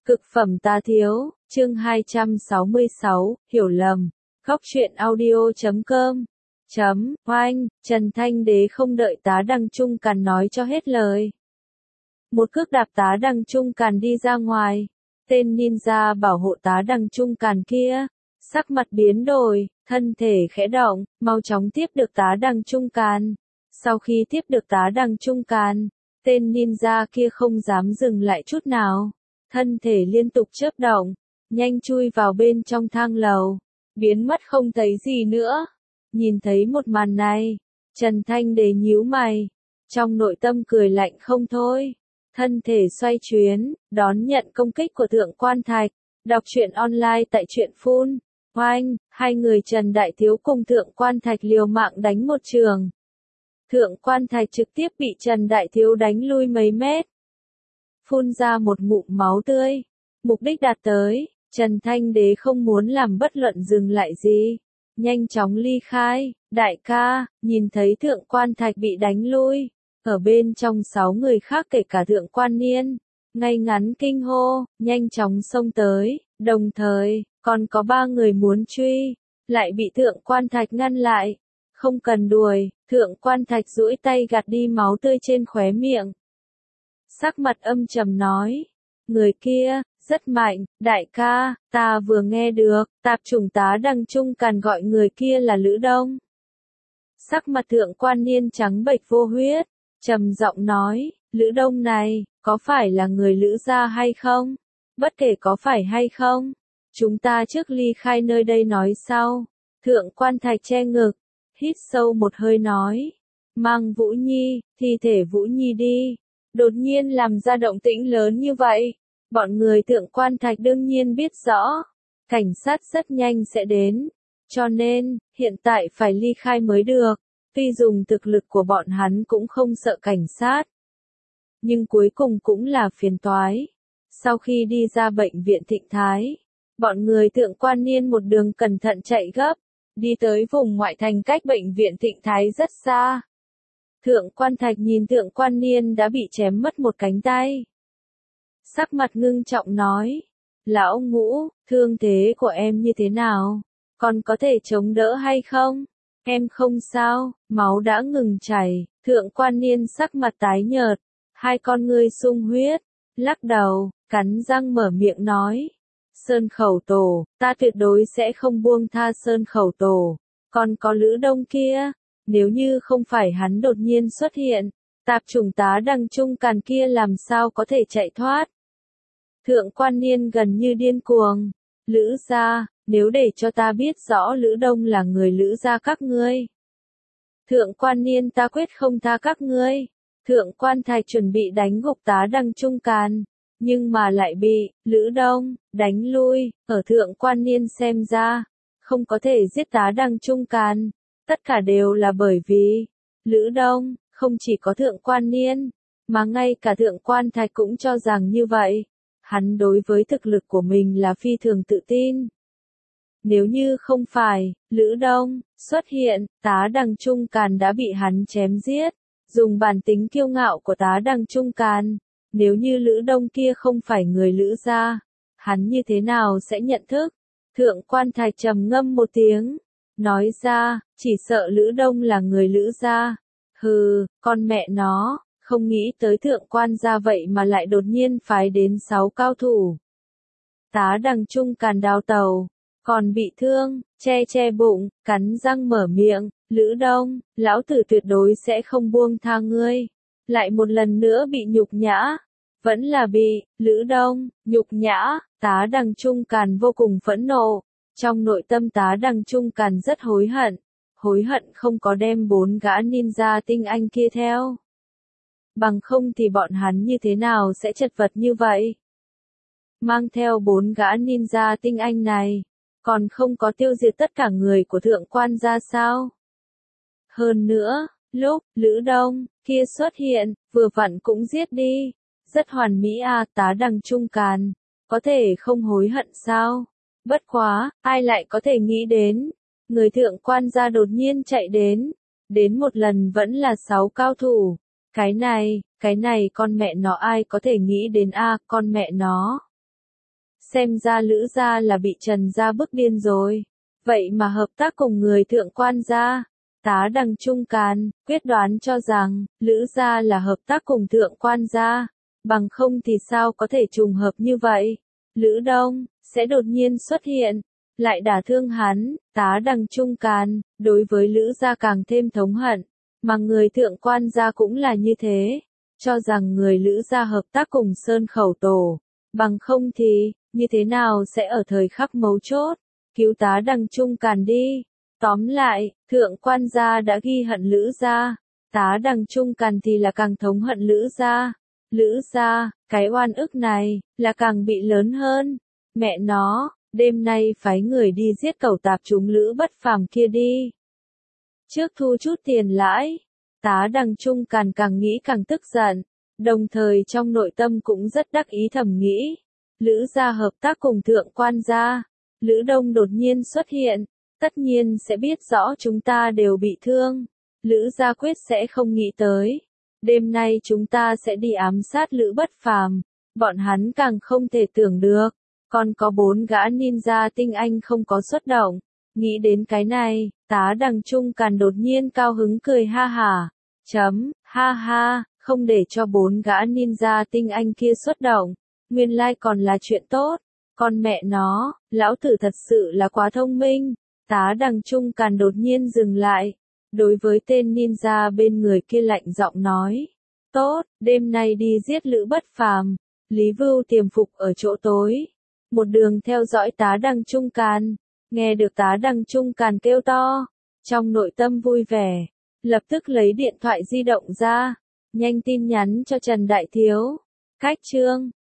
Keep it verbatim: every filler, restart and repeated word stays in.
Cực phẩm tá thiếu, chương hai trăm sáu mươi sáu, hiểu lầm. Góc truyện audio chấm com. Chấm, oanh, Trần Thanh Đế không đợi tá Đăng Trung Càn nói cho hết lời. Một cước đạp tá Đăng Trung Càn đi ra ngoài. Tên ninja bảo hộ tá Đăng Trung Càn kia, sắc mặt biến đổi, thân thể khẽ động, mau chóng tiếp được tá Đăng Trung Càn. Sau khi tiếp được tá Đăng Trung Càn, tên ninja kia không dám dừng lại chút nào. Thân thể liên tục chớp động, nhanh chui vào bên trong thang lầu, biến mất không thấy gì nữa. Nhìn thấy một màn này, Trần Thanh Đế nhíu mày, trong nội tâm cười lạnh không thôi. Thân thể xoay chuyến, đón nhận công kích của Thượng Quan Thạch. Đọc truyện online tại truyện phun. Oanh, hai người Trần Đại Thiếu cùng Thượng Quan Thạch liều mạng đánh một trường. Thượng Quan Thạch trực tiếp bị Trần Đại Thiếu đánh lui mấy mét, phun ra một ngụm máu tươi. Mục đích đạt tới, Trần Thanh Đế không muốn làm bất luận dừng lại gì, nhanh chóng ly khai. Đại ca, nhìn thấy Thượng Quan Thạch bị đánh lui, ở bên trong sáu người khác kể cả Thượng Quan Niên, ngay ngắn kinh hô, nhanh chóng xông tới, đồng thời, còn có ba người muốn truy, lại bị Thượng Quan Thạch ngăn lại. Không cần đuổi, Thượng Quan Thạch duỗi tay gạt đi máu tươi trên khóe miệng. Sắc mặt âm trầm nói, người kia, rất mạnh, đại ca, ta vừa nghe được, tạp chủng tá Đăng Trung Càn gọi người kia là Lữ Đông. Sắc mặt Thượng Quan Niên trắng bệch vô huyết, trầm giọng nói, Lữ Đông này, có phải là người Lữ gia hay không? Bất kể có phải hay không, chúng ta trước ly khai nơi đây nói sau. Thượng Quan Thạch che ngực, hít sâu một hơi nói, mang Vũ Nhi, thi thể Vũ Nhi đi. Đột nhiên làm ra động tĩnh lớn như vậy, bọn người Thượng Quan Thạch đương nhiên biết rõ, cảnh sát rất nhanh sẽ đến, cho nên, hiện tại phải ly khai mới được. Tuy dùng thực lực của bọn hắn cũng không sợ cảnh sát, nhưng cuối cùng cũng là phiền toái. Sau khi đi ra bệnh viện Thịnh Thái, bọn người Thượng Quan Niên một đường cẩn thận chạy gấp, đi tới vùng ngoại thành cách bệnh viện Thịnh Thái rất xa. Thượng Quan Thạch nhìn Thượng Quan Niên đã bị chém mất một cánh tay, sắc mặt ngưng trọng nói, lão Ngũ, thương thế của em như thế nào? Còn có thể chống đỡ hay không? Em không sao, máu đã ngừng chảy. Thượng Quan Niên sắc mặt tái nhợt, hai con ngươi sung huyết, lắc đầu, cắn răng mở miệng nói, Sơn Khẩu Tổ, ta tuyệt đối sẽ không buông tha Sơn Khẩu Tổ. Còn có Lữ Đông kia, nếu như không phải hắn đột nhiên xuất hiện, tạp chủng tá Đăng Trung Càn kia làm sao có thể chạy thoát. Thượng Quan Niên gần như điên cuồng, Lữ gia, nếu để cho ta biết rõ Lữ Đông là người Lữ gia các ngươi, Thượng Quan Niên ta quyết không tha các ngươi. Thượng Quan Thạch chuẩn bị đánh gục tá Đăng Trung Càn, nhưng mà lại bị Lữ Đông đánh lui. Ở Thượng Quan Niên xem ra, không có thể giết tá Đăng Trung Càn, tất cả đều là bởi vì Lữ Đông. Không chỉ có Thượng Quan Niên, mà ngay cả Thượng Quan Thạch cũng cho rằng như vậy. Hắn đối với thực lực của mình là phi thường tự tin. Nếu như không phải Lữ Đông xuất hiện, tá Đăng Trung Càn đã bị hắn chém giết. Dùng bản tính kiêu ngạo của tá Đăng Trung Càn, nếu như Lữ Đông kia không phải người Lữ gia, hắn như thế nào sẽ nhận thức? Thượng Quan Thạch trầm ngâm một tiếng, nói ra, chỉ sợ Lữ Đông là người Lữ gia. Hừ, con mẹ nó, không nghĩ tới Thượng Quan gia vậy mà lại đột nhiên phái đến sáu cao thủ. Tá Đăng Trung Càn đào tàu, còn bị thương, che che bụng, cắn răng mở miệng, Lữ Đông, lão tử tuyệt đối sẽ không buông tha ngươi. Lại một lần nữa bị nhục nhã, vẫn là bị Lữ Đông nhục nhã. Tá Đăng Trung Càn vô cùng phẫn nộ, trong nội tâm tá Đăng Trung Càn rất hối hận, hối hận không có đem bốn gã ninja tinh anh kia theo. Bằng không thì bọn hắn như thế nào sẽ chật vật như vậy? Mang theo bốn gã ninja tinh anh này, còn không có tiêu diệt tất cả người của Thượng Quan gia sao? Hơn nữa, lúc Lữ Đông kia xuất hiện, vừa vặn cũng giết đi, rất hoàn mỹ à. Tá Đăng Trung Càn, có thể không hối hận sao? Bất quá, ai lại có thể nghĩ đến, người Thượng Quan gia đột nhiên chạy đến, đến một lần vẫn là sáu cao thủ. Cái này, cái này con mẹ nó ai có thể nghĩ đến a, con mẹ nó. xem ra Lữ gia là bị Trần gia bức điên rồi. Vậy mà hợp tác cùng người thượng quan gia. Tá Đằng Trung Càn, quyết đoán cho rằng, Lữ gia là hợp tác cùng thượng quan gia. Bằng không thì sao có thể trùng hợp như vậy? Lữ Đông, sẽ đột nhiên xuất hiện, lại đả thương hắn. Tá Đằng Trung Càn, đối với Lữ gia càng thêm thống hận. Mà người thượng quan gia cũng là như thế. Cho rằng người Lữ gia hợp tác cùng Sơn Khẩu Tổ. Bằng không thì, như thế nào sẽ ở thời khắc mấu chốt, cứu Tá Đằng Trung Càn đi. Tóm lại, thượng quan gia đã ghi hận Lữ gia. Tá Đằng Trung Càn thì là càng thống hận Lữ gia. Lữ gia, cái oan ức này, là càng bị lớn hơn. Mẹ nó, đêm nay phái người đi giết cẩu tạp chúng Lữ Bất Phàm kia đi. Trước thu chút tiền lãi, Tá Đằng Trung Càn càng nghĩ càng tức giận, đồng thời trong nội tâm cũng rất đắc ý thầm nghĩ. Lữ gia hợp tác cùng thượng quan gia, Lữ Đông đột nhiên xuất hiện, tất nhiên sẽ biết rõ chúng ta đều bị thương. Lữ gia quyết sẽ không nghĩ tới. Đêm nay chúng ta sẽ đi ám sát Lữ Bất Phàm, bọn hắn càng không thể tưởng được. Còn có bốn gã ninja tinh anh không có xuất động. Nghĩ đến cái này, Tá Đằng Trung Càn đột nhiên cao hứng cười ha hả. Chấm, ha ha, không để cho bốn gã ninja tinh anh kia xuất động. Nguyên lai còn là chuyện tốt. Con mẹ nó, lão tử thật sự là quá thông minh. Tá Đằng Trung Càn đột nhiên dừng lại. Đối với tên ninja bên người kia lạnh giọng nói. Tốt, đêm nay đi giết Lữ Bất Phàm. Lý Vưu tiềm phục ở chỗ tối. Một đường theo dõi Tá Đằng Trung Càn. Nghe được Tá Đằng Trung Càn kêu to. Trong nội tâm vui vẻ. Lập tức lấy điện thoại di động ra. Nhanh tin nhắn cho Trần Đại Thiếu. Cách chương.